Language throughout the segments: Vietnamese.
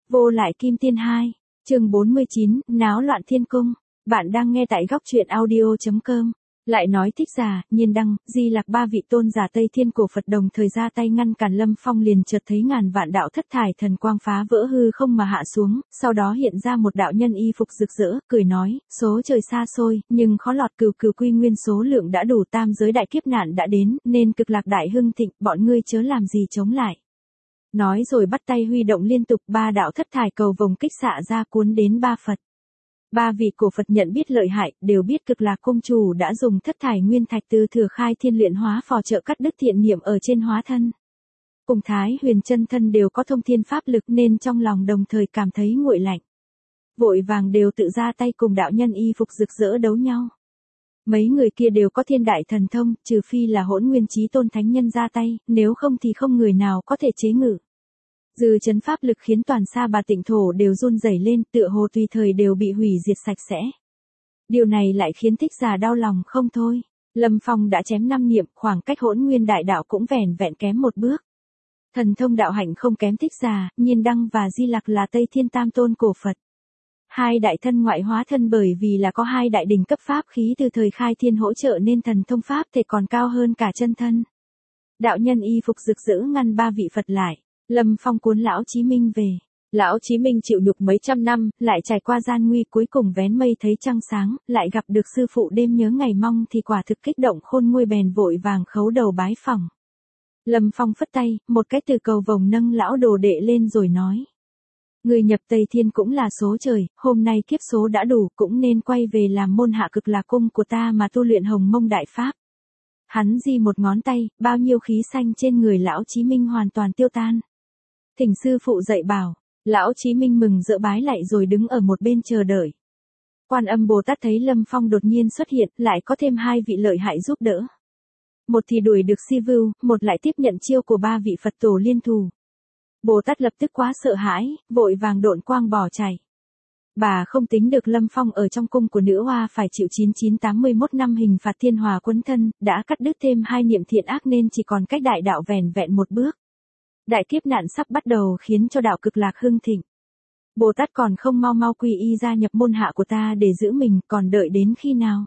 Vô lại kim tiên 2, chương 49, náo loạn thiên cung. Bạn đang nghe tại góc truyện audio.com. Lại nói Thích Giả, Nhiên Đăng, Di Lặc ba vị tôn giả Tây Thiên cổ Phật đồng thời ra tay ngăn cản Lâm Phong, liền chợt thấy ngàn vạn đạo thất thải thần quang phá vỡ hư không mà hạ xuống, sau đó hiện ra một đạo nhân y phục rực rỡ, cười nói, số trời xa xôi, nhưng khó lọt cừu cừu quy nguyên số lượng đã đủ, tam giới đại kiếp nạn đã đến, nên cực lạc đại hưng thịnh, bọn ngươi chớ làm gì chống lại. Nói rồi bắt tay huy động liên tục, ba đạo thất thải cầu vồng kích xạ ra cuốn đến ba Phật. Ba vị cổ Phật nhận biết lợi hại, đều biết cực lạc cung chủ đã dùng thất thải nguyên thạch từ Thừa Khai Thiên luyện hóa phò trợ cắt đứt thiện niệm ở trên hóa thân. Cùng Thái Huyền chân thân đều có thông thiên pháp lực nên trong lòng đồng thời cảm thấy nguội lạnh. Vội vàng đều tự ra tay cùng đạo nhân y phục rực rỡ đấu nhau. Mấy người kia đều có thiên đại thần thông, trừ phi là Hỗn Nguyên Chí Tôn thánh nhân ra tay, nếu không thì không người nào có thể chế ngự. Dư chấn pháp lực khiến toàn Sa Bà Tịnh thổ đều run rẩy lên, tựa hồ tùy thời đều bị hủy diệt sạch sẽ. Điều này lại khiến Thích Giả đau lòng không thôi. Lâm Phong đã chém 5 niệm, khoảng cách Hỗn Nguyên đại đạo cũng vẻn vẹn kém một bước. Thần thông đạo hạnh không kém Thích Giả, Nhiên Đăng và Di Lặc là Tây Thiên tam tôn cổ Phật. Hai đại thân ngoại hóa thân bởi vì là có hai đại đỉnh cấp pháp khí từ thời Khai Thiên hỗ trợ nên thần thông pháp thể còn cao hơn cả chân thân. Đạo nhân y phục rực rỡ ngăn ba vị Phật lại. Lâm Phong cuốn Lão Chí Minh về. Lão Chí Minh chịu nhục mấy trăm năm, lại trải qua gian nguy, cuối cùng vén mây thấy trăng sáng, lại gặp được sư phụ đêm nhớ ngày mong thì quả thực kích động khôn nguôi, bèn vội vàng khấu đầu bái phỏng. Lâm Phong phất tay, một cái từ cầu vồng nâng lão đồ đệ lên rồi nói. Người nhập Tây Thiên cũng là số trời, hôm nay kiếp số đã đủ, cũng nên quay về làm môn hạ cực lạc cung của ta mà tu luyện Hồng Mông Đại Pháp. Hắn di một ngón tay, bao nhiêu khí xanh trên người Lão Chí Minh hoàn toàn tiêu tan. Thỉnh sư phụ dạy bảo. Lão Chí Minh mừng rỡ bái lại rồi đứng ở một bên chờ đợi. Quan Âm Bồ Tát thấy Lâm Phong đột nhiên xuất hiện, lại có thêm hai vị lợi hại giúp đỡ. Một thì đuổi được Si Vưu, một lại tiếp nhận chiêu của ba vị Phật tổ liên thù. Bồ Tát lập tức quá sợ hãi, vội vàng độn quang bỏ chạy. Bà không tính được Lâm Phong ở trong cung của nữ hoa phải chịu 9981 năm hình phạt thiên hòa quấn thân, đã cắt đứt thêm hai niệm thiện ác nên chỉ còn cách đại đạo vẻn vẹn một bước. Đại kiếp nạn sắp bắt đầu khiến cho đạo cực lạc hưng thịnh. Bồ Tát còn không mau mau quy y gia nhập môn hạ của ta để giữ mình, còn đợi đến khi nào?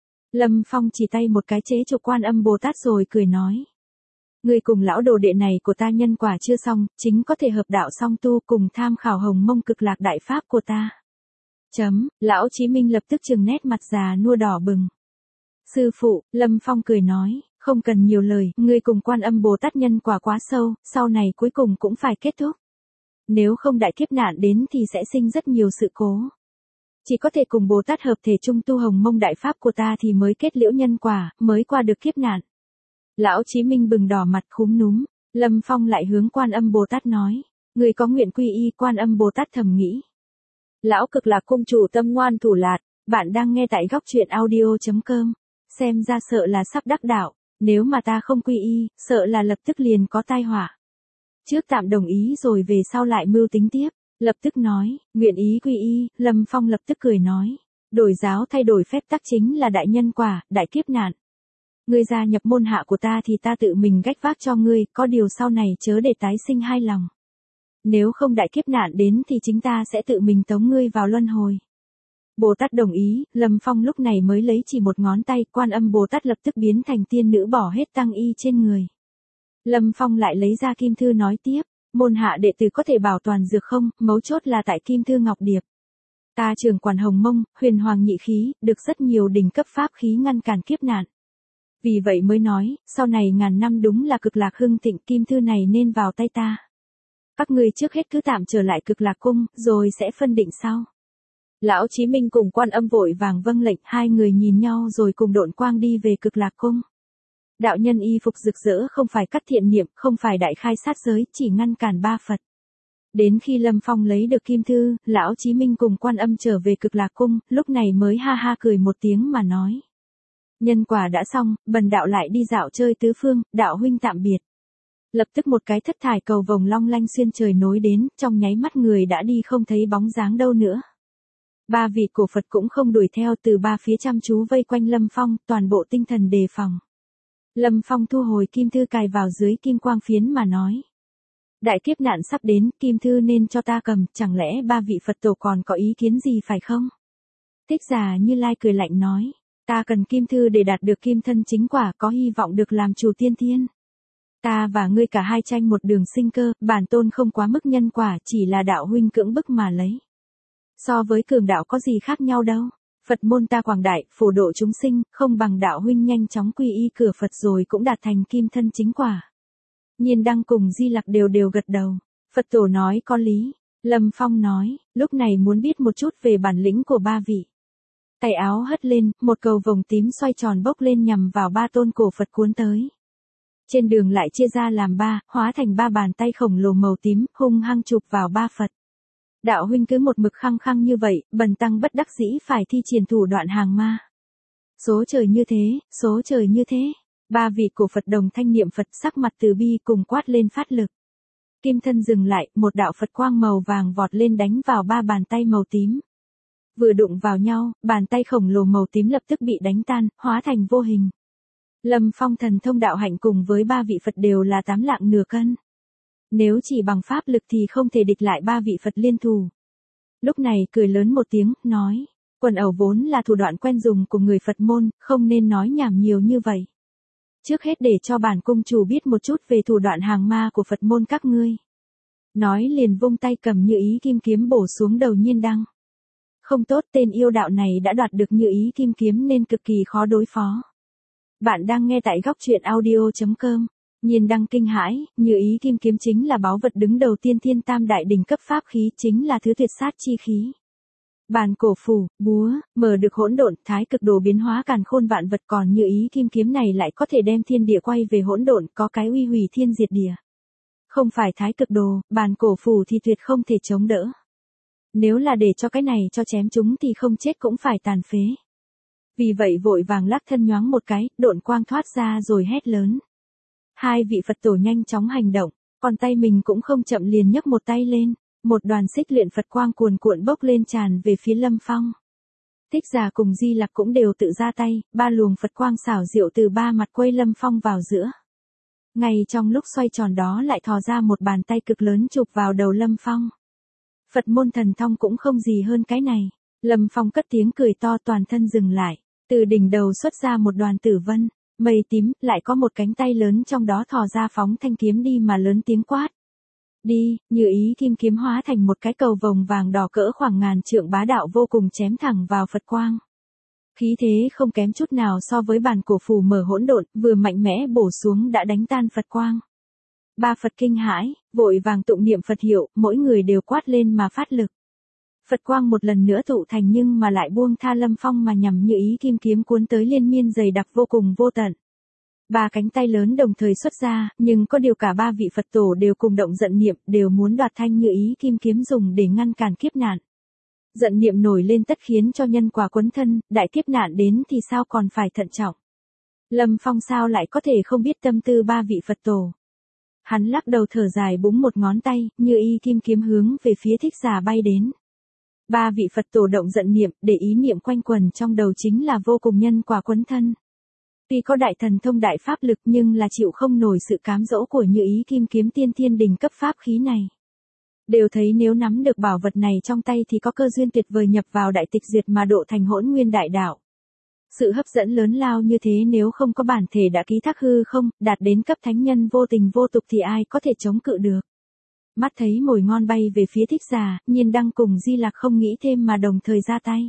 Lâm Phong chỉ tay một cái chế trụ Quan Âm Bồ Tát rồi cười nói. Người cùng lão đồ đệ này của ta nhân quả chưa xong, chính có thể hợp đạo song tu cùng tham khảo Hồng Mông cực lạc đại pháp của ta. Lão Chí Minh lập tức trừng nét mặt già nua đỏ bừng. Sư phụ, Lâm Phong cười nói, không cần nhiều lời, ngươi cùng Quan Âm Bồ Tát nhân quả quá sâu, sau này cuối cùng cũng phải kết thúc. Nếu không đại kiếp nạn đến thì sẽ sinh rất nhiều sự cố. Chỉ có thể cùng Bồ Tát hợp thể chung tu Hồng Mông đại pháp của ta thì mới kết liễu nhân quả, mới qua được kiếp nạn. Lão Chí Minh bừng đỏ mặt khúm núm. Lâm Phong lại hướng Quan Âm Bồ Tát nói, người có nguyện quy y. Quan Âm Bồ Tát thầm nghĩ. Lão cực lạc cung chủ tâm ngoan thủ lạt, bạn đang nghe tại góc truyện audio.com. Xem ra sợ là sắp đắc đạo, nếu mà ta không quy y, sợ là lập tức liền có tai họa. Trước tạm đồng ý rồi về sau lại mưu tính tiếp. Lập tức nói, nguyện ý quy y. Lâm Phong lập tức cười nói, đổi giáo thay đổi phép tắc chính là đại nhân quả, đại kiếp nạn. Ngươi gia nhập môn hạ của ta thì ta tự mình gánh vác cho ngươi, có điều sau này chớ để tái sinh hai lòng. Nếu không đại kiếp nạn đến thì chính ta sẽ tự mình tống ngươi vào luân hồi. Bồ Tát đồng ý. Lâm Phong lúc này mới lấy chỉ một ngón tay, Quan Âm Bồ Tát lập tức biến thành tiên nữ bỏ hết tăng y trên người. Lâm Phong lại lấy ra kim thư nói tiếp, môn hạ đệ tử có thể bảo toàn dược không, mấu chốt là tại kim thư ngọc điệp. Ta trưởng quản Hồng Mông, huyền hoàng nhị khí, được rất nhiều đỉnh cấp pháp khí ngăn cản kiếp nạn. Vì vậy mới nói, sau này ngàn năm đúng là cực lạc hưng thịnh, kim thư này nên vào tay ta. Các ngươi trước hết cứ tạm trở lại cực lạc cung, rồi sẽ phân định sau. Lão Chí Minh cùng Quan Âm vội vàng vâng lệnh, hai người nhìn nhau rồi cùng độn quang đi về cực lạc cung. Đạo nhân y phục rực rỡ không phải cắt thiện niệm, không phải đại khai sát giới, chỉ ngăn cản ba Phật. Đến khi Lâm Phong lấy được kim thư, Lão Chí Minh cùng Quan Âm trở về cực lạc cung, lúc này mới ha ha cười một tiếng mà nói. Nhân quả đã xong, bần đạo lại đi dạo chơi tứ phương, đạo huynh tạm biệt. Lập tức một cái thất thải cầu vồng long lanh xuyên trời nối đến, trong nháy mắt người đã đi không thấy bóng dáng đâu nữa. Ba vị cổ Phật cũng không đuổi theo, từ ba phía chăm chú vây quanh Lâm Phong, toàn bộ tinh thần đề phòng. Lâm Phong thu hồi kim thư cài vào dưới kim quang phiến mà nói. Đại kiếp nạn sắp đến, kim thư nên cho ta cầm, chẳng lẽ ba vị Phật tổ còn có ý kiến gì phải không? Thích Giả Như Lai cười lạnh nói, ta cần kim thư để đạt được kim thân chính quả, có hy vọng được làm chủ tiên thiên. Ta và ngươi cả hai tranh một đường sinh cơ, bản tôn không quá mức nhân quả, chỉ là đạo huynh cưỡng bức mà lấy. So với cường đạo có gì khác nhau đâu. Phật môn ta quảng đại, phổ độ chúng sinh, không bằng đạo huynh nhanh chóng quy y cửa Phật rồi cũng đạt thành kim thân chính quả. Nhiên Đăng cùng Di Lặc đều gật đầu. Phật tổ nói có lý. Lâm Phong nói, lúc này muốn biết một chút về bản lĩnh của ba vị. Tay áo hất lên, một cầu vồng tím xoay tròn bốc lên nhằm vào ba tôn cổ Phật cuốn tới. Trên đường lại chia ra làm ba, hóa thành ba bàn tay khổng lồ màu tím, hung hăng chụp vào ba Phật. Đạo huynh cứ một mực khăng khăng như vậy, bần tăng bất đắc dĩ phải thi triển thủ đoạn hàng ma. Số trời như thế, số trời như thế. Ba vị cổ Phật đồng thanh niệm Phật sắc mặt từ bi cùng quát lên phát lực. Kim thân dừng lại, một đạo Phật quang màu vàng vọt lên đánh vào ba bàn tay màu tím. Vừa đụng vào nhau, bàn tay khổng lồ màu tím lập tức bị đánh tan, hóa thành vô hình. Lâm Phong thần thông đạo hạnh cùng với ba vị Phật đều là 8 lạng nửa cân. Nếu chỉ bằng pháp lực thì không thể địch lại ba vị Phật liên thủ. Lúc này cười lớn một tiếng, nói, quần ẩu vốn là thủ đoạn quen dùng của người Phật môn, không nên nói nhảm nhiều như vậy. Trước hết để cho bản cung chủ biết một chút về thủ đoạn hàng ma của Phật môn các ngươi. Nói liền vung tay cầm Như Ý kim kiếm bổ xuống đầu Nhiên Đăng. Không tốt, tên yêu đạo này đã đoạt được Như Ý kim kiếm nên cực kỳ khó đối phó. Bạn đang nghe tại góc truyện audio.com. Nhiên Đăng kinh hãi, Như Ý kim kiếm chính là báu vật đứng đầu tiên thiên tam đại đỉnh cấp pháp khí, chính là thứ tuyệt sát chi khí. Bàn cổ phủ, búa, mở được hỗn độn, thái cực đồ biến hóa càn khôn vạn vật, còn Như Ý kim kiếm này lại có thể đem thiên địa quay về hỗn độn, có cái uy hủy thiên diệt địa. Không phải thái cực đồ, bàn cổ phủ thì tuyệt không thể chống đỡ. Nếu là để cho cái này cho chém chúng thì không chết cũng phải tàn phế. Vì vậy vội vàng lắc thân nhoáng một cái, độn quang thoát ra rồi hét lớn. Hai vị Phật tổ nhanh chóng hành động, còn tay mình cũng không chậm liền nhấc một tay lên, một đoàn xích luyện Phật quang cuồn cuộn bốc lên tràn về phía Lâm Phong. Thích Giả cùng Di Lặc cũng đều tự ra tay, ba luồng Phật quang xảo diệu từ ba mặt quây Lâm Phong vào giữa. Ngay trong lúc xoay tròn đó lại thò ra một bàn tay cực lớn chụp vào đầu Lâm Phong. Phật môn thần thông cũng không gì hơn cái này. Lâm Phong cất tiếng cười to, toàn thân dừng lại, từ đỉnh đầu xuất ra một đoàn tử vân, mây tím, lại có một cánh tay lớn trong đó thò ra phóng thanh kiếm đi mà lớn tiếng quát. Đi, Như Ý kim kiếm hóa thành một cái cầu vồng vàng đỏ cỡ khoảng ngàn trượng bá đạo vô cùng chém thẳng vào Phật quang. Khí thế không kém chút nào so với bàn cổ phù mở hỗn độn, vừa mạnh mẽ bổ xuống đã đánh tan Phật quang. Ba Phật kinh hãi, vội vàng tụng niệm Phật hiệu, mỗi người đều quát lên mà phát lực. Phật quang một lần nữa tụ thành nhưng mà lại buông tha Lâm Phong mà nhằm Như Ý kim kiếm cuốn tới liên miên dày đặc vô cùng vô tận. Ba cánh tay lớn đồng thời xuất ra, nhưng có điều cả ba vị Phật tổ đều cùng động giận niệm, đều muốn đoạt thanh Như Ý kim kiếm dùng để ngăn cản kiếp nạn. Giận niệm nổi lên tất khiến cho nhân quả quấn thân, đại kiếp nạn đến thì sao còn phải thận trọng. Lâm Phong sao lại có thể không biết tâm tư ba vị Phật tổ. Hắn lắc đầu thở dài búng một ngón tay, Như Ý kim kiếm hướng về phía Thích Giả bay đến. Ba vị Phật tổ động giận niệm, để ý niệm quanh quần trong đầu chính là vô cùng nhân quả quấn thân. Tuy có đại thần thông đại pháp lực nhưng là chịu không nổi sự cám dỗ của Như Ý kim kiếm tiên thiên đỉnh cấp pháp khí này. Đều thấy nếu nắm được bảo vật này trong tay thì có cơ duyên tuyệt vời nhập vào đại tịch diệt mà độ thành hỗn nguyên đại đạo. Sự hấp dẫn lớn lao như thế nếu không có bản thể đã ký thác hư không, đạt đến cấp thánh nhân vô tình vô tục thì ai có thể chống cự được. Mắt thấy mồi ngon bay về phía Thích Giả, Nhiên Đăng cùng Di Lặc không nghĩ thêm mà đồng thời ra tay.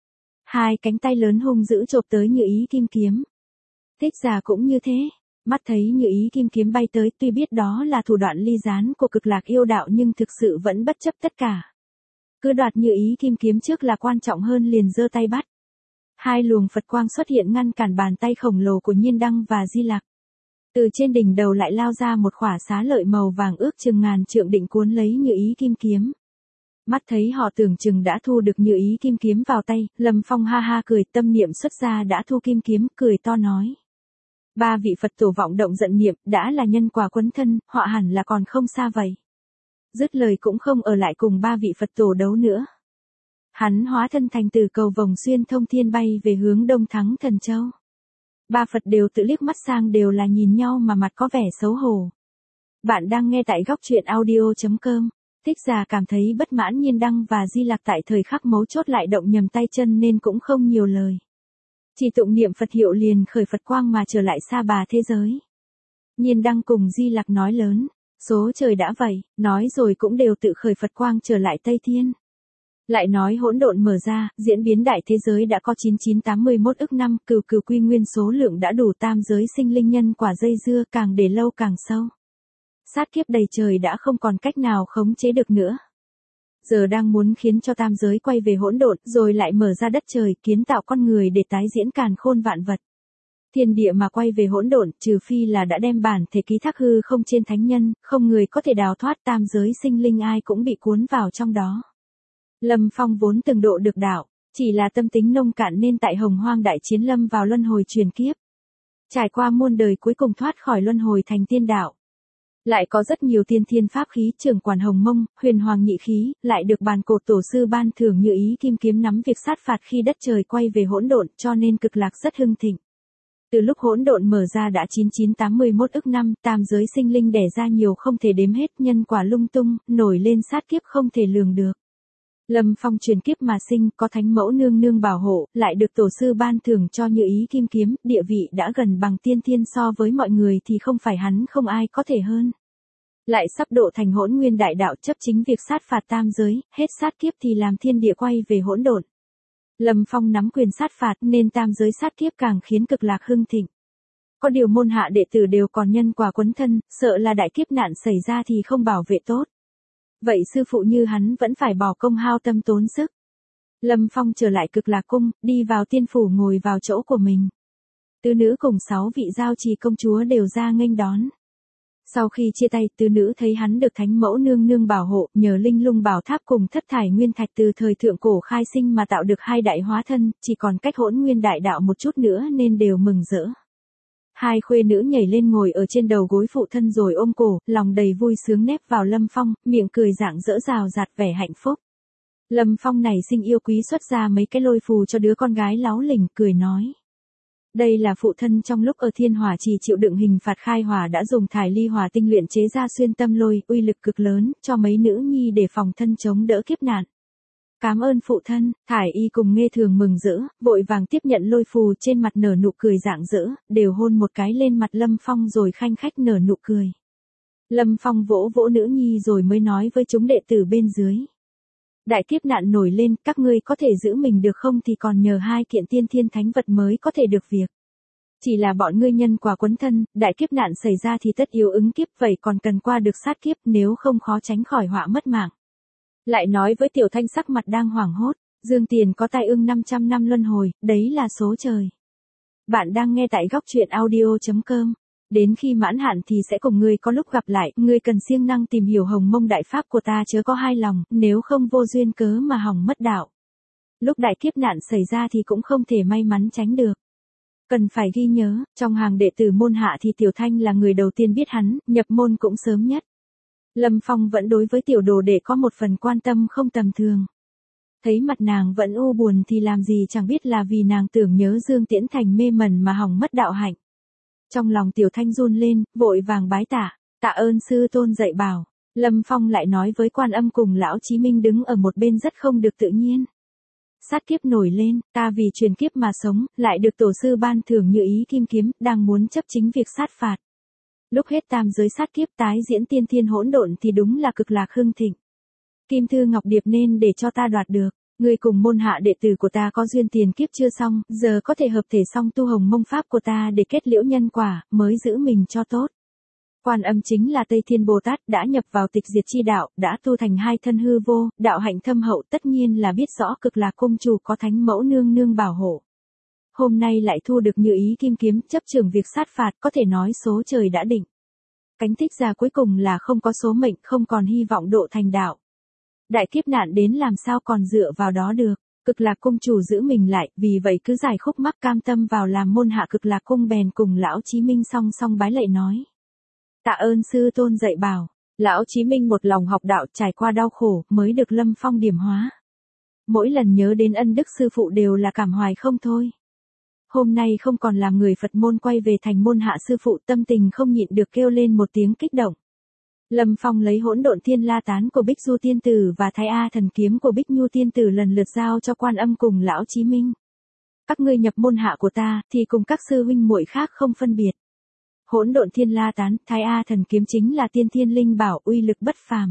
Hai cánh tay lớn hung dữ chộp tới Như Ý kim kiếm. Thích Giả cũng như thế, mắt thấy Như Ý kim kiếm bay tới, tuy biết đó là thủ đoạn ly gián của Cực Lạc yêu đạo nhưng thực sự vẫn bất chấp tất cả. Cứ đoạt Như Ý kim kiếm trước là quan trọng hơn, liền giơ tay bắt. Hai luồng Phật quang xuất hiện ngăn cản bàn tay khổng lồ của Nhiên Đăng và Di Lặc. Từ trên đỉnh đầu lại lao ra một khỏa xá lợi màu vàng ước chừng ngàn trượng định cuốn lấy Như Ý kim kiếm. Mắt thấy họ tưởng chừng đã thu được Như Ý kim kiếm vào tay, Lâm Phong ha ha cười, tâm niệm xuất ra đã thu kim kiếm, cười to nói. Ba vị Phật tổ vọng động giận niệm, đã là nhân quả quấn thân, họ hẳn là còn không xa vậy. Dứt lời cũng không ở lại cùng ba vị Phật tổ đấu nữa. Hắn hóa thân thành từ cầu vồng xuyên thông thiên bay về hướng Đông Thắng Thần Châu. Ba Phật đều tự liếc mắt sang, đều là nhìn nhau mà mặt có vẻ xấu hổ. Bạn đang nghe tại góc truyện audio.com. Thích Già cảm thấy bất mãn Nhiên Đăng và Di Lặc tại thời khắc mấu chốt lại động nhầm tay chân nên cũng không nhiều lời. Chỉ tụng niệm Phật hiệu liền khởi Phật quang mà trở lại Sa Bà thế giới. Nhiên Đăng cùng Di Lặc nói lớn, số trời đã vậy, nói rồi cũng đều tự khởi Phật quang trở lại Tây Thiên. Lại nói hỗn độn mở ra, diễn biến đại thế giới đã có 9981 ức năm, cừu cừu quy nguyên số lượng đã đủ tam giới sinh linh nhân quả dây dưa, càng để lâu càng sâu. Sát kiếp đầy trời đã không còn cách nào khống chế được nữa. Giờ đang muốn khiến cho tam giới quay về hỗn độn, rồi lại mở ra đất trời, kiến tạo con người để tái diễn càn khôn vạn vật. Thiên địa mà quay về hỗn độn, trừ phi là đã đem bản thể ký thác hư không trên thánh nhân, không người có thể đào thoát, tam giới sinh linh ai cũng bị cuốn vào trong đó. Lâm Phong vốn từng độ được đạo, chỉ là tâm tính nông cạn nên tại Hồng Hoang đại chiến lâm vào luân hồi truyền kiếp. Trải qua muôn đời cuối cùng thoát khỏi luân hồi thành tiên đạo. Lại có rất nhiều tiên thiên pháp khí, trưởng quản hồng mông, huyền hoàng nhị khí, lại được bàn cột tổ sư ban thưởng như ý kim kiếm nắm việc sát phạt khi đất trời quay về hỗn độn, cho nên cực lạc rất hưng thịnh. Từ lúc hỗn độn mở ra đã 9981 ức năm, tam giới sinh linh đẻ ra nhiều không thể đếm hết, nhân quả lung tung, nổi lên sát kiếp không thể lường được. Lâm Phong truyền kiếp mà sinh, có thánh mẫu nương nương bảo hộ, lại được tổ sư ban thưởng cho như ý kim kiếm, địa vị đã gần bằng tiên thiên, so với mọi người thì không phải hắn không ai có thể hơn. Lại sắp độ thành hỗn nguyên đại đạo, chấp chính việc sát phạt tam giới, hết sát kiếp thì làm thiên địa quay về hỗn độn. Lâm Phong nắm quyền sát phạt nên tam giới sát kiếp càng khiến cực lạc hưng thịnh. Có điều môn hạ đệ tử đều còn nhân quả quấn thân, sợ là đại kiếp nạn xảy ra thì không bảo vệ tốt. Vậy sư phụ như hắn vẫn phải bỏ công hao tâm tốn sức. Lâm Phong trở lại cực lạc cung, đi vào tiên phủ ngồi vào chỗ của mình. Tứ nữ cùng 6 vị giao trì công chúa đều ra nghênh đón. Sau khi chia tay, tứ nữ thấy hắn được thánh mẫu nương nương bảo hộ, nhờ linh lung bảo tháp cùng thất thải nguyên thạch từ thời thượng cổ khai sinh mà tạo được 2 đại hóa thân, chỉ còn cách hỗn nguyên đại đạo một chút nữa nên đều mừng rỡ. Hai khuê nữ nhảy lên ngồi ở trên đầu gối phụ thân rồi ôm cổ, lòng đầy vui sướng nép vào Lâm Phong, miệng cười rạng rỡ rào rạt vẻ hạnh phúc. Lâm Phong này sinh yêu quý xuất ra mấy cái lôi phù cho đứa con gái láu lỉnh, cười nói. Đây là phụ thân trong lúc ở Thiên Hỏa Trì chịu đựng hình phạt khai hỏa đã dùng thải ly hỏa tinh luyện chế ra xuyên tâm lôi, uy lực cực lớn, cho mấy nữ nhi để phòng thân chống đỡ kiếp nạn. Cảm ơn phụ thân. Thải y cùng Nghe Thường mừng rỡ, vội vàng tiếp nhận lôi phù, trên mặt nở nụ cười rạng rỡ, đều hôn một cái lên mặt Lâm Phong rồi khanh khách nở nụ cười. Lâm Phong vỗ vỗ nữ nhi rồi mới nói với chúng đệ tử bên dưới. Đại kiếp nạn nổi lên, các ngươi có thể giữ mình được không thì còn nhờ 2 kiện tiên thiên thánh vật mới có thể được việc. Chỉ là bọn ngươi nhân quả quấn thân, đại kiếp nạn xảy ra thì tất yếu ứng kiếp, vậy còn cần qua được sát kiếp, nếu không khó tránh khỏi họa mất mạng. Lại nói với Tiểu Thanh sắc mặt đang hoảng hốt, Dương Tiền có tai ương 500 năm luân hồi, đấy là số trời. Bạn đang nghe tại góc truyện audio.com. Đến khi mãn hạn thì sẽ cùng ngươi có lúc gặp lại, ngươi cần siêng năng tìm hiểu hồng mông đại pháp của ta chớ có hai lòng, nếu không vô duyên cớ mà hỏng mất đạo. Lúc đại kiếp nạn xảy ra thì cũng không thể may mắn tránh được. Cần phải ghi nhớ, trong hàng đệ tử môn hạ thì Tiểu Thanh là người đầu tiên biết hắn, nhập môn cũng sớm nhất. Lâm Phong vẫn đối với tiểu đồ đệ có một phần quan tâm không tầm thường. Thấy mặt nàng vẫn u buồn thì làm gì chẳng biết là vì nàng tưởng nhớ Dương Tiễn Thành mê mẩn mà hỏng mất đạo hạnh. Trong lòng Tiểu Thanh run lên, vội vàng bái tạ, tạ ơn sư tôn dạy bảo. Lâm Phong lại nói với Quan Âm cùng Lão Chí Minh đứng ở một bên rất không được tự nhiên. Sát kiếp nổi lên, ta vì truyền kiếp mà sống, lại được tổ sư ban thưởng như ý kim kiếm, đang muốn chấp chính việc sát phạt. Lúc hết tam giới sát kiếp tái diễn tiên thiên hỗn độn thì đúng là cực lạc hưng thịnh. Kim Thư Ngọc Điệp nên để cho ta đoạt được. Người cùng môn hạ đệ tử của ta có duyên tiền kiếp chưa xong, giờ có thể hợp thể xong tu hồng mông pháp của ta để kết liễu nhân quả, mới giữ mình cho tốt. Quan Âm chính là Tây Thiên Bồ Tát, đã nhập vào tịch diệt chi đạo, đã tu thành 2 thân hư vô, đạo hạnh thâm hậu, tất nhiên là biết rõ cực lạc cung chủ có thánh mẫu nương nương bảo hộ. Hôm nay lại thu được như ý kim kiếm, chấp trưởng việc sát phạt, có thể nói số trời đã định. Cánh Thích Gia cuối cùng là không có số mệnh, không còn hy vọng độ thành đạo. Đại kiếp nạn đến làm sao còn dựa vào đó được. Cực lạc cung chủ giữ mình lại, vì vậy cứ giải khúc mắc cam tâm vào làm môn hạ cực lạc cung, bèn cùng Lão Chí Minh song song bái lạy nói. Tạ ơn sư tôn dạy bảo. Lão Chí Minh một lòng học đạo, trải qua đau khổ, mới được Lâm Phong điểm hóa. Mỗi lần nhớ đến ân đức sư phụ đều là cảm hoài không thôi. Hôm nay không còn làm người Phật môn quay về thành môn hạ sư phụ, tâm tình không nhịn được kêu lên một tiếng kích động. Lâm Phong lấy hỗn độn thiên la tán của Bích Du tiên tử và Thái A thần kiếm của Bích Nhu tiên tử lần lượt giao cho Quan Âm cùng Lão Chí Minh. Các ngươi nhập môn hạ của ta, thì cùng các sư huynh muội khác không phân biệt. Hỗn độn thiên la tán, Thái A thần kiếm chính là tiên thiên linh bảo, uy lực bất phàm.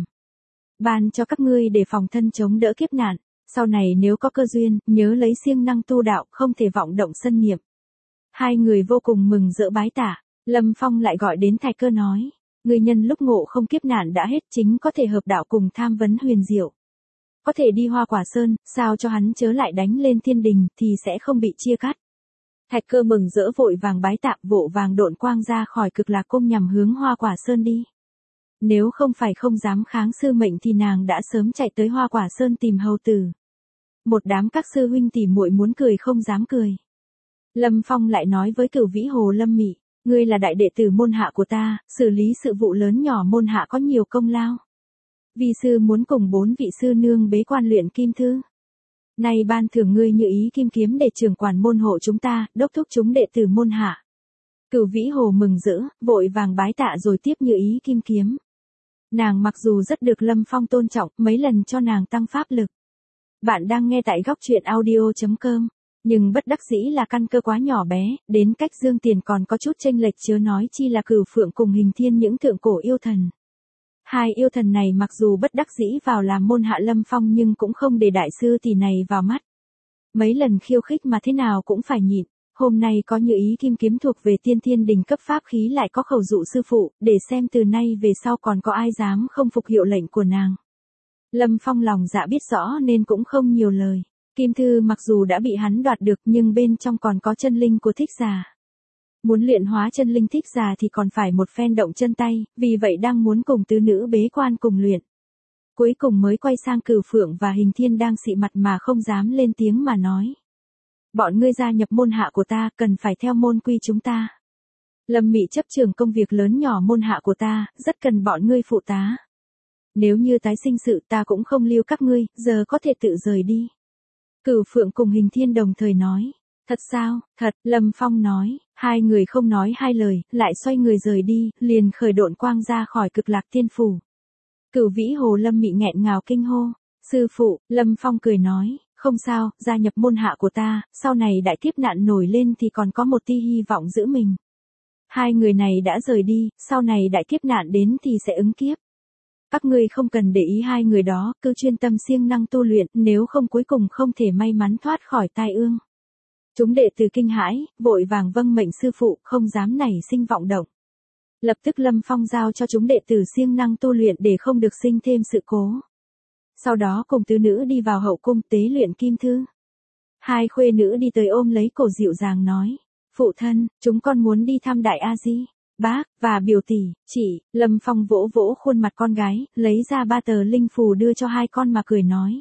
Ban cho các ngươi để phòng thân chống đỡ kiếp nạn, sau này nếu có cơ duyên, nhớ lấy siêng năng tu đạo, không thể vọng động sân niệm. Hai người vô cùng mừng rỡ bái tạ. Lâm Phong lại gọi đến Thạch Cơ nói, người nhân lúc ngộ không kiếp nạn đã hết, chính có thể hợp đạo cùng tham vấn huyền diệu. Có thể đi Hoa Quả Sơn, sao cho hắn chớ lại đánh lên thiên đình, thì sẽ không bị chia cắt. Thạch Cơ mừng rỡ vội vàng bái tạ, vội vàng độn quang ra khỏi Cực Lạc Cung nhằm hướng Hoa Quả Sơn đi. Nếu không phải không dám kháng sư mệnh thì nàng đã sớm chạy tới Hoa Quả Sơn tìm hầu tử. Một đám các sư huynh tỷ muội muốn cười không dám cười. Lâm Phong lại nói với Cửu Vĩ Hồ Lâm Mị, ngươi là đại đệ tử môn hạ của ta, xử lý sự vụ lớn nhỏ môn hạ có nhiều công lao. Vi sư muốn cùng 4 vị sư nương bế quan luyện kim thư. Nay ban thưởng ngươi Như Ý kim kiếm để trưởng quản môn hộ chúng ta, đốc thúc chúng đệ tử môn hạ. Cửu Vĩ Hồ mừng rỡ, vội vàng bái tạ rồi tiếp Như Ý kim kiếm. Nàng mặc dù rất được Lâm Phong tôn trọng, mấy lần cho nàng tăng pháp lực. Bạn đang nghe tại góc truyện audio.com, nhưng bất đắc dĩ là căn cơ quá nhỏ bé, đến cách dương tiền còn có chút chênh lệch, chớ nói chi là Cửu Phượng cùng Hình Thiên những thượng cổ yêu thần. Hai yêu thần này mặc dù bất đắc dĩ vào làm môn hạ Lâm Phong nhưng cũng không để đại sư tỷ này vào mắt. Mấy lần khiêu khích mà thế nào cũng phải nhịn. Hôm nay có Như Ý kim kiếm thuộc về tiên thiên đình cấp pháp khí, lại có khẩu dụ sư phụ, để xem từ nay về sau còn có ai dám không phục hiệu lệnh của nàng. Lâm Phong lòng dạ biết rõ nên cũng không nhiều lời. Kim thư mặc dù đã bị hắn đoạt được nhưng bên trong còn có chân linh của Thích Giả. Muốn luyện hóa chân linh Thích Giả thì còn phải một phen động chân tay, vì vậy đang muốn cùng tứ nữ bế quan cùng luyện. Cuối cùng mới quay sang Cửu Phượng và Hình Thiên đang xị mặt mà không dám lên tiếng mà nói. Bọn ngươi gia nhập môn hạ của ta, cần phải theo môn quy chúng ta. Lâm Mị chấp trưởng công việc lớn nhỏ môn hạ của ta, rất cần bọn ngươi phụ tá. Nếu như tái sinh sự ta cũng không lưu các ngươi, giờ có thể tự rời đi. Cửu Phượng cùng Hình Thiên đồng thời nói. Thật sao, thật, Lâm Phong nói, hai người không nói hai lời, lại xoay người rời đi, liền khởi độn quang ra khỏi Cực Lạc Thiên Phủ. Cửu Vĩ Hồ Lâm Mị nghẹn ngào kinh hô, sư phụ, Lâm Phong cười nói, không sao, gia nhập môn hạ của ta, sau này đại kiếp nạn nổi lên thì còn có một tia hy vọng giữ mình. Hai người này đã rời đi, sau này đại kiếp nạn đến thì sẽ ứng kiếp. Các ngươi không cần để ý hai người đó, cứ chuyên tâm siêng năng tu luyện, nếu không cuối cùng không thể may mắn thoát khỏi tai ương. Chúng đệ tử kinh hãi, vội vàng vâng mệnh sư phụ, không dám nảy sinh vọng động. Lập tức Lâm Phong giao cho chúng đệ tử siêng năng tu luyện để không được sinh thêm sự cố. Sau đó cùng tứ nữ đi vào hậu cung tế luyện kim thư. Hai khuê nữ đi tới ôm lấy cổ dịu dàng nói, phụ thân, chúng con muốn đi thăm Đại A Di, bác, và biểu tỷ, chị. Lâm Phong vỗ vỗ khuôn mặt con gái, lấy ra 3 tờ linh phù đưa cho hai con mà cười nói.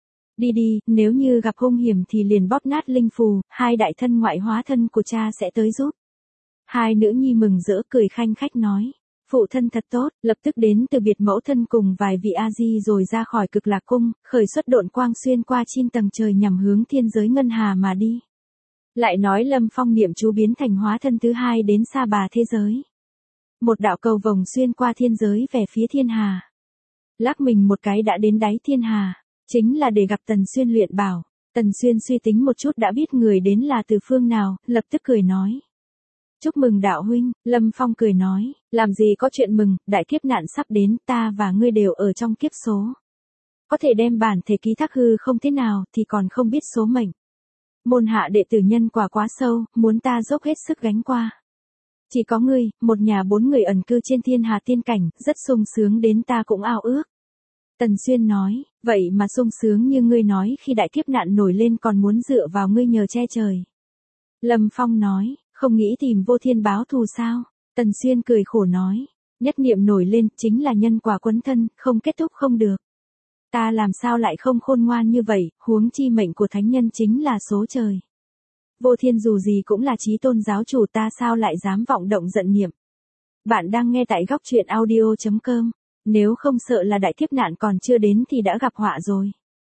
Đi đi, nếu như gặp hung hiểm thì liền bóp nát linh phù, hai đại thân ngoại hóa thân của cha sẽ tới giúp. Hai nữ nhi mừng rỡ cười khanh khách nói. Phụ thân thật tốt, lập tức đến từ biệt mẫu thân cùng vài vị A-di rồi ra khỏi Cực Lạc Cung, khởi xuất độn quang xuyên qua 9 tầng trời nhằm hướng thiên giới ngân hà mà đi. Lại nói Lâm Phong niệm chú biến thành hóa thân thứ hai đến Sa Bà thế giới. Một đạo cầu vồng xuyên qua thiên giới về phía thiên hà. Lắc mình một cái đã đến đáy thiên hà, chính là để gặp Tần Xuyên luyện bảo. Tần Xuyên suy tính một chút đã biết người đến là từ phương nào, lập tức cười nói. Chúc mừng đạo huynh, Lâm Phong cười nói, làm gì có chuyện mừng, đại kiếp nạn sắp đến, ta và ngươi đều ở trong kiếp số. Có thể đem bản thể ký thác hư không thế nào thì còn không biết số mệnh. Môn hạ đệ tử nhân quả quá sâu, muốn ta dốc hết sức gánh qua. Chỉ có ngươi, một nhà 4 người ẩn cư trên thiên hà tiên cảnh, rất sung sướng đến ta cũng ao ước. Tần Xuyên nói, vậy mà sung sướng như ngươi nói khi đại kiếp nạn nổi lên còn muốn dựa vào ngươi nhờ che trời. Lâm Phong nói, không nghĩ tìm Vô Thiên báo thù sao? Tần Xuyên cười khổ nói, nhất niệm nổi lên chính là nhân quả quấn thân, không kết thúc không được. Ta làm sao lại không khôn ngoan như vậy, huống chi mệnh của thánh nhân chính là số trời. Vô Thiên dù gì cũng là chí tôn giáo chủ, ta sao lại dám vọng động giận niệm. Bạn đang nghe tại góc truyện audio.com, nếu không sợ là đại kiếp nạn còn chưa đến thì đã gặp họa rồi.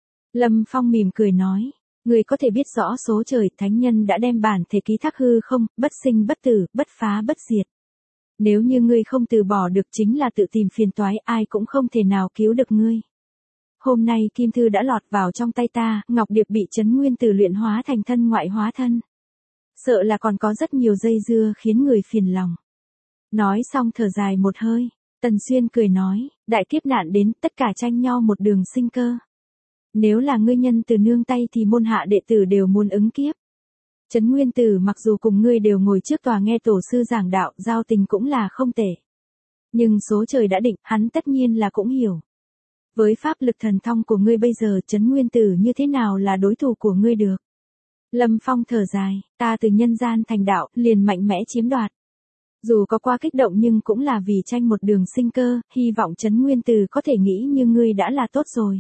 Lâm Phong mỉm cười nói, người có thể biết rõ số trời, thánh nhân đã đem bản thể ký thác hư không, bất sinh bất tử, bất phá bất diệt. Nếu như ngươi không từ bỏ được chính là tự tìm phiền toái, ai cũng không thể nào cứu được ngươi. Hôm nay kim thư đã lọt vào trong tay ta, Ngọc Điệp bị Trấn Nguyên Tử luyện hóa thành thân ngoại hóa thân. Sợ là còn có rất nhiều dây dưa khiến người phiền lòng. Nói xong thở dài một hơi, Tần Xuyên cười nói, đại kiếp nạn đến, tất cả tranh nhau một đường sinh cơ. Nếu là ngươi nhân từ nương tay thì môn hạ đệ tử đều muốn ứng kiếp. Trấn Nguyên Tử mặc dù cùng ngươi đều ngồi trước tòa nghe tổ sư giảng đạo, giao tình cũng là không tệ. Nhưng số trời đã định, hắn tất nhiên là cũng hiểu. Với pháp lực thần thông của ngươi bây giờ, Trấn Nguyên Tử như thế nào là đối thủ của ngươi được? Lâm Phong thở dài, ta từ nhân gian thành đạo, liền mạnh mẽ chiếm đoạt. Dù có qua kích động nhưng cũng là vì tranh một đường sinh cơ, hy vọng Trấn Nguyên Tử có thể nghĩ như ngươi đã là tốt rồi.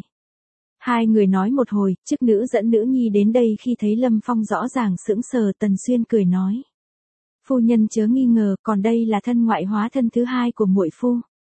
Hai người nói một hồi, chức nữ dẫn nữ nhi đến đây, khi thấy Lâm Phong rõ ràng sững sờ, Tần Xuyên cười nói. Phu nhân chớ nghi ngờ, còn đây là thân ngoại hóa thân thứ hai của muội phu.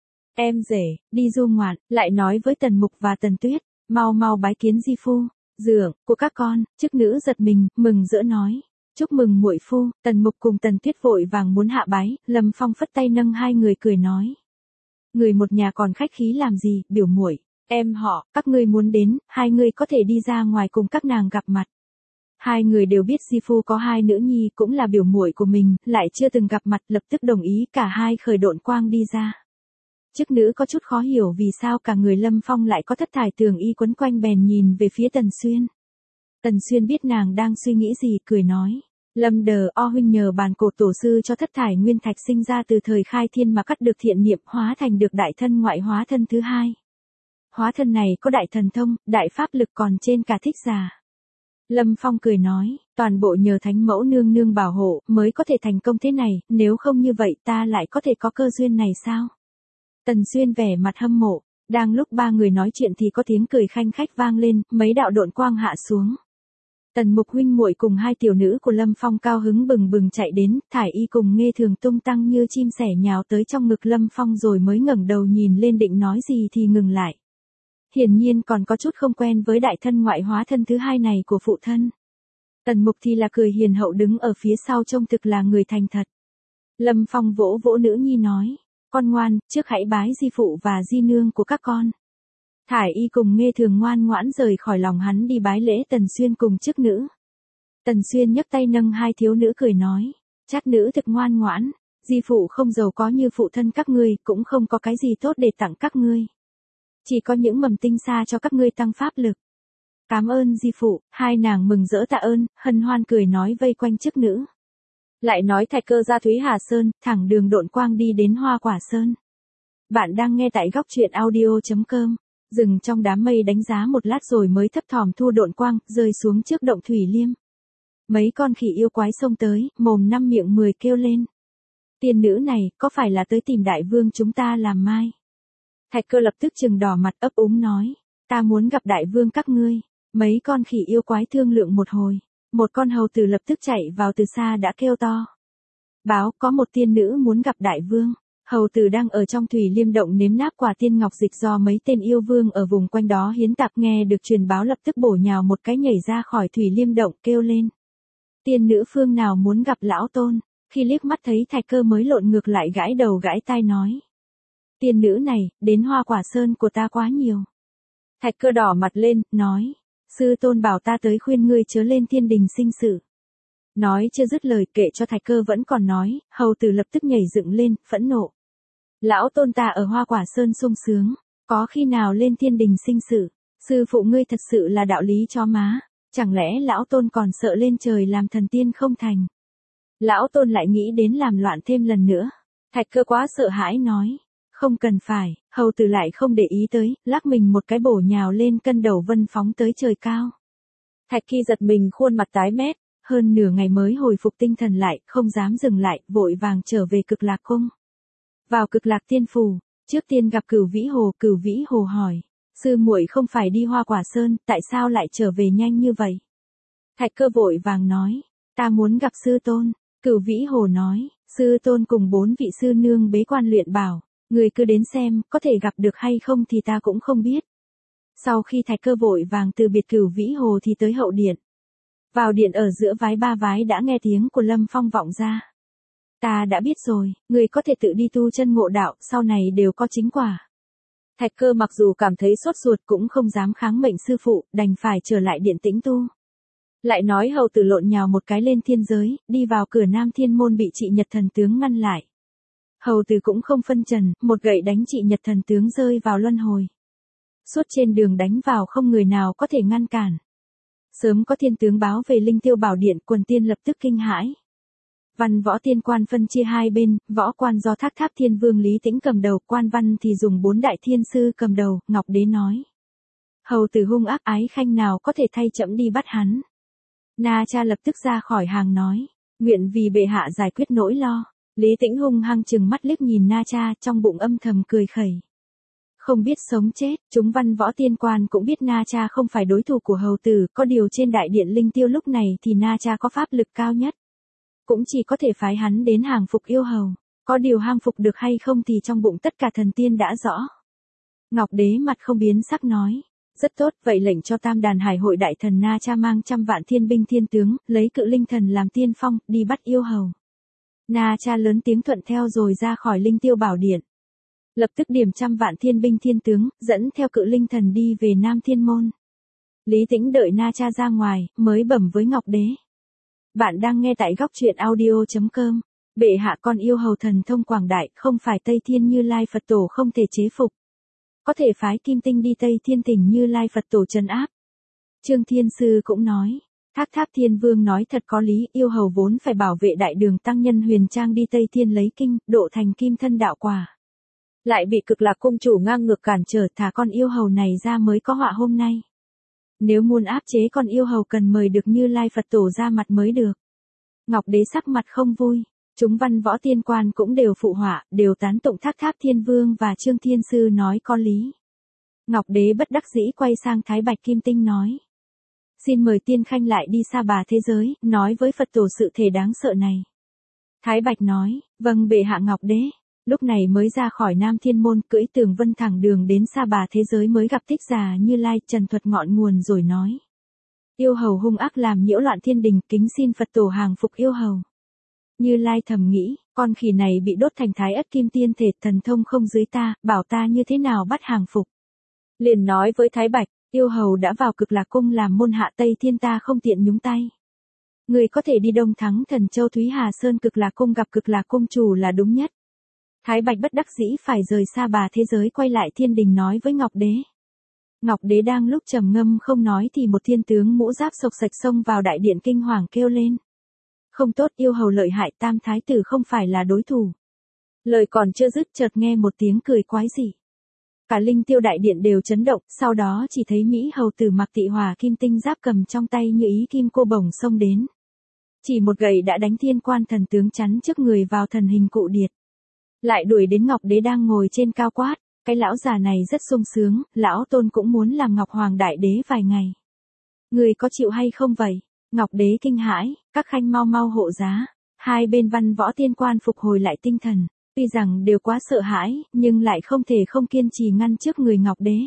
Em rể, đi du ngoạn, lại nói với Tần Mục và Tần Tuyết, mau mau bái kiến di phu, dượng của các con. Chức nữ giật mình, mừng rỡ nói. Chúc mừng muội phu. Tần Mục cùng Tần Tuyết vội vàng muốn hạ bái, Lâm Phong phất tay nâng hai người cười nói. Người một nhà còn khách khí làm gì, biểu muội, em họ, các ngươi muốn đến, hai người có thể đi ra ngoài cùng các nàng gặp mặt. Hai người đều biết di phu có hai nữ nhi cũng là biểu muội của mình, lại chưa từng gặp mặt, lập tức đồng ý, cả hai khởi độn quang đi ra. Chức nữ có chút khó hiểu vì sao cả người Lâm Phong lại có thất thải tường y quấn quanh, bèn nhìn về phía Tần Xuyên. Tần Xuyên biết nàng đang suy nghĩ gì, cười nói. Lâm đờ o huynh nhờ bàn cổ tổ sư cho thất thải nguyên thạch sinh ra từ thời khai thiên mà cắt được thiện niệm, hóa thành được đại thân ngoại hóa thân thứ hai. Hóa thân này có đại thần thông, đại pháp lực còn trên cả thích giả. Lâm Phong cười nói, toàn bộ nhờ Thánh Mẫu nương nương bảo hộ mới có thể thành công thế này, nếu không như vậy ta lại có thể có cơ duyên này sao? Tần Xuyên vẻ mặt hâm mộ, đang lúc ba người nói chuyện thì có tiếng cười khanh khách vang lên, mấy đạo độn quang hạ xuống. Tần Mục huynh muội cùng hai tiểu nữ của Lâm Phong cao hứng bừng bừng chạy đến, thải y cùng Nghê Thường tung tăng như chim sẻ nhào tới trong ngực Lâm Phong, rồi mới ngẩng đầu nhìn lên định nói gì thì ngừng lại. Hiển nhiên còn có chút không quen với đại thân ngoại hóa thân thứ hai này của phụ thân. Tần Mục thì là cười hiền hậu đứng ở phía sau, trông thực là người thành thật. Lâm Phong vỗ vỗ nữ nhi nói, con ngoan, trước hãy bái di phụ và di nương của các con. Thải y cùng Nghê Thường ngoan ngoãn rời khỏi lòng hắn đi bái lễ Tần Xuyên cùng chức nữ. Tần Xuyên nhấc tay nâng hai thiếu nữ cười nói, chắc nữ thực ngoan ngoãn, di phụ không giàu có như phụ thân các ngươi, cũng không có cái gì tốt để tặng các ngươi. Chỉ có những mầm tinh xa cho các ngươi tăng pháp lực. Cảm ơn di phụ. Hai nàng mừng rỡ tạ ơn, hân hoan cười nói vây quanh chức nữ. Lại nói Thạch Cơ ra Thúy Hà Sơn, thẳng đường độn quang đi đến Hoa Quả Sơn. Bạn đang nghe tại góc truyện audio.com. Dừng trong đám mây đánh giá một lát rồi mới thấp thỏm thu độn quang, rơi xuống trước động Thủy Liêm. Mấy con khỉ yêu quái xông tới, mồm năm miệng 10 kêu lên. Tiên nữ này, có phải là tới tìm đại vương chúng ta làm mai? Thạch Cơ lập tức trừng đỏ mặt ấp úng nói, ta muốn gặp đại vương các ngươi. Mấy con khỉ yêu quái thương lượng một hồi, một con hầu tử lập tức chạy vào từ xa đã kêu to. Báo, có một tiên nữ muốn gặp đại vương. Hầu tử đang ở trong Thủy Liêm động nếm náp quả tiên ngọc dịch do mấy tên yêu vương ở vùng quanh đó hiến tặng, nghe được truyền báo lập tức bổ nhào một cái nhảy ra khỏi Thủy Liêm động kêu lên. Tiên nữ phương nào muốn gặp lão tôn? Khi liếc mắt thấy Thạch Cơ mới lộn ngược lại gãi đầu gãi tai nói. Tiên nữ này, đến Hoa Quả Sơn của ta quá nhiều. Thạch Cơ đỏ mặt lên, nói. Sư tôn bảo ta tới khuyên ngươi chớ lên thiên đình sinh sự. Nói chưa dứt lời, kệ cho Thạch Cơ vẫn còn nói, hầu tử lập tức nhảy dựng lên, phẫn nộ. Lão tôn ta ở Hoa Quả Sơn sung sướng, có khi nào lên thiên đình sinh sự? Sư phụ ngươi thật sự là đạo lý cho má, chẳng lẽ lão tôn còn sợ lên trời làm thần tiên không thành? Lão tôn lại nghĩ đến làm loạn thêm lần nữa. Thạch Cơ quá sợ hãi nói, không cần phải. Hầu tử lại không để ý tới, lắc mình một cái bổ nhào lên cân đầu vân phóng tới trời cao. Thạch Kỳ giật mình khuôn mặt tái mét, hơn nửa ngày mới hồi phục tinh thần lại, không dám dừng lại, vội vàng trở về Cực Lạc cung. Vào Cực Lạc tiên phủ, trước tiên gặp Cửu Vĩ Hồ hỏi, sư muội không phải đi Hoa Quả Sơn, tại sao lại trở về nhanh như vậy? Thạch Cơ vội vàng nói, ta muốn gặp sư tôn. Cửu Vĩ Hồ nói, sư tôn cùng 4 vị sư nương bế quan luyện bảo, người cứ đến xem, có thể gặp được hay không thì ta cũng không biết. Sau khi Thạch Cơ vội vàng từ biệt Cửu Vĩ Hồ thì tới hậu điện. Vào điện ở giữa vái ba vái đã nghe tiếng của Lâm Phong vọng ra. Ta đã biết rồi, người có thể tự đi tu chân ngộ đạo, sau này đều có chính quả. Thạch Cơ mặc dù cảm thấy sốt ruột cũng không dám kháng mệnh sư phụ, đành phải trở lại điện tĩnh tu. Lại nói hầu tử lộn nhào một cái lên thiên giới, đi vào cửa Nam Thiên Môn bị Trị Nhật Thần Tướng ngăn lại. Hầu tử cũng không phân trần, một gậy đánh Trị Nhật Thần Tướng rơi vào luân hồi. Suốt trên đường đánh vào không người nào có thể ngăn cản. Sớm có thiên tướng báo về Linh Tiêu Bảo Điện, quần tiên lập tức kinh hãi. Văn võ tiên quan phân chia hai bên, võ quan do Thác Tháp Thiên Vương Lý Tĩnh cầm đầu, quan văn thì dùng 4 đại thiên sư cầm đầu. Ngọc Đế nói: hầu tử hung ác, ái khanh nào có thể thay trẫm đi bắt hắn. Na Cha lập tức ra khỏi hàng nói: nguyện vì bệ hạ giải quyết nỗi lo. Lý Tĩnh hung hăng chừng mắt liếc nhìn Na Cha, trong bụng âm thầm cười khẩy. Không biết sống chết, chúng văn võ tiên quan cũng biết Na Cha không phải đối thủ của hầu tử, có điều trên đại điện Linh Tiêu lúc này thì Na Cha có pháp lực cao nhất. Cũng chỉ có thể phái hắn đến hàng phục yêu hầu, có điều hàng phục được hay không thì trong bụng tất cả thần tiên đã rõ. Ngọc Đế mặt không biến sắc nói: rất tốt, vậy lệnh cho Tam Đàn Hải hội đại thần Na Cha mang 100 vạn thiên binh thiên tướng, lấy Cự Linh Thần làm tiên phong, đi bắt yêu hầu. Na Cha lớn tiếng thuận theo rồi ra khỏi Linh Tiêu Bảo Điện. Lập tức điểm 100 vạn thiên binh thiên tướng, dẫn theo Cự Linh Thần đi về Nam Thiên Môn. Lý Tĩnh đợi Na Cha ra ngoài, mới bẩm với Ngọc Đế. Bạn đang nghe tại góc truyện audio.com. Bệ hạ, con yêu hầu thần thông quảng đại, không phải Tây Thiên Như Lai Phật Tổ không thể chế phục. Có thể phái Kim Tinh đi Tây Thiên tỉnh Như Lai Phật Tổ trấn áp. Trương Thiên Sư cũng nói: Thác Tháp Thiên Vương nói thật có lý, yêu hầu vốn phải bảo vệ đại đường tăng nhân Huyền Trang đi Tây Thiên lấy kinh, độ thành kim thân đạo quả. Lại bị Cực Lạc cung chủ ngang ngược cản trở, thả con yêu hầu này ra mới có họa hôm nay. Nếu muốn áp chế con yêu hầu cần mời được Như Lai Phật Tổ ra mặt mới được. Ngọc Đế sắc mặt không vui, chúng văn võ tiên quan cũng đều phụ họa, đều tán tụng Thác Tháp Thiên Vương và Trương Thiên Sư nói có lý. Ngọc Đế bất đắc dĩ quay sang Thái Bạch Kim Tinh nói: xin mời tiên khanh lại đi Sa Bà thế giới, nói với Phật Tổ sự thể đáng sợ này. Thái Bạch nói: vâng bệ hạ. Ngọc Đế lúc này mới ra khỏi Nam Thiên Môn, cưỡi Tường Vân thẳng đường đến Sa Bà thế giới, mới gặp Thích Giả Như Lai, trần thuật ngọn nguồn rồi nói: yêu hầu hung ác làm nhiễu loạn thiên đình, kính xin Phật Tổ hàng phục yêu hầu. Như Lai thầm nghĩ, con khỉ này bị đốt thành Thái Ất Kim Tiên thể, thần thông không dưới ta, bảo ta như thế nào bắt hàng phục. Liền nói với Thái Bạch: yêu hầu đã vào Cực Lạc cung làm môn hạ Tây Thiên, ta không tiện nhúng tay. Người có thể đi Đông Thắng Thần Châu Thúy Hà Sơn Cực Lạc cung gặp Cực Lạc cung chủ là đúng nhất. Thái Bạch bất đắc dĩ phải rời Sa Bà thế giới, quay lại thiên đình nói với Ngọc Đế. Ngọc Đế đang lúc trầm ngâm không nói thì một thiên tướng mũ giáp sộc sạch xông vào đại điện, kinh hoàng kêu lên: không tốt, yêu hầu lợi hại, Tam thái tử không phải là đối thủ. Lời còn chưa dứt chợt nghe một tiếng cười quái dị. Cả Linh Tiêu đại điện đều chấn động, sau đó chỉ thấy Mỹ hầu tử mặc Tị Hòa kim tinh giáp cầm trong tay như ý kim cô bổng xông đến. Chỉ một gậy đã đánh thiên quan thần tướng chắn trước người vào thần hình cụ điệt. Lại đuổi đến Ngọc Đế đang ngồi trên cao quát: cái lão già này rất sung sướng, lão tôn cũng muốn làm Ngọc Hoàng đại đế vài ngày. Người có chịu hay không vậy? Ngọc Đế kinh hãi, các khanh mau mau hộ giá. Hai bên văn võ tiên quan phục hồi lại tinh thần, tuy rằng đều quá sợ hãi, nhưng lại không thể không kiên trì ngăn trước người Ngọc Đế.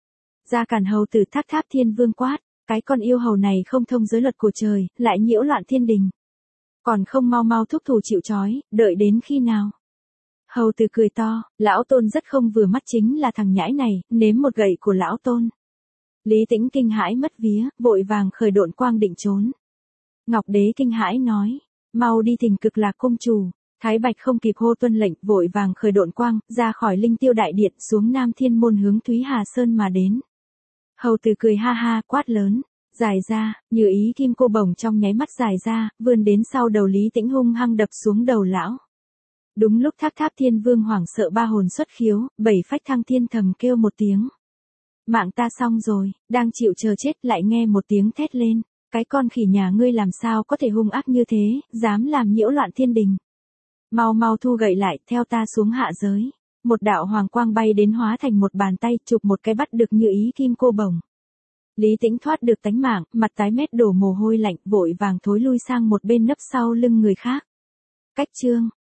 Gia Càn hầu tử Thác Tháp Thiên Vương quát: cái con yêu hầu này không thông giới luật của trời, lại nhiễu loạn thiên đình. Còn không mau mau thúc thủ chịu trói, đợi đến khi nào? Hầu tử cười to: lão tôn rất không vừa mắt, chính là thằng nhãi này, nếm một gậy của lão tôn. Lý Tĩnh kinh hãi mất vía, vội vàng khởi độn quang định trốn. Ngọc Đế kinh hãi nói: mau đi thỉnh Cực Lạc cung chủ. Thái Bạch không kịp hô tuân lệnh, vội vàng khởi độn quang, ra khỏi Linh Tiêu đại điện, xuống Nam Thiên Môn hướng Thúy Hà Sơn mà đến. Hầu tử cười ha ha, quát lớn: giải ra. Như ý kim cô bổng trong nháy mắt giải ra, vươn đến sau đầu Lý Tĩnh hung hăng đập xuống đầu lão. Đúng lúc Thác Tháp Thiên Vương hoảng sợ ba hồn xuất khiếu, bảy phách thăng thiên thầm kêu một tiếng: mạng ta xong rồi. Đang chịu chờ chết lại nghe một tiếng thét lên: cái con khỉ nhà ngươi làm sao có thể hung ác như thế, dám làm nhiễu loạn thiên đình. Mau mau thu gậy lại, theo ta xuống hạ giới. Một đạo hoàng quang bay đến hóa thành một bàn tay, chụp một cái bắt được Như ý kim cô bổng. Lý Tĩnh thoát được tánh mạng, mặt tái mét đổ mồ hôi lạnh, vội vàng thối lui sang một bên nấp sau lưng người khác. Cách chương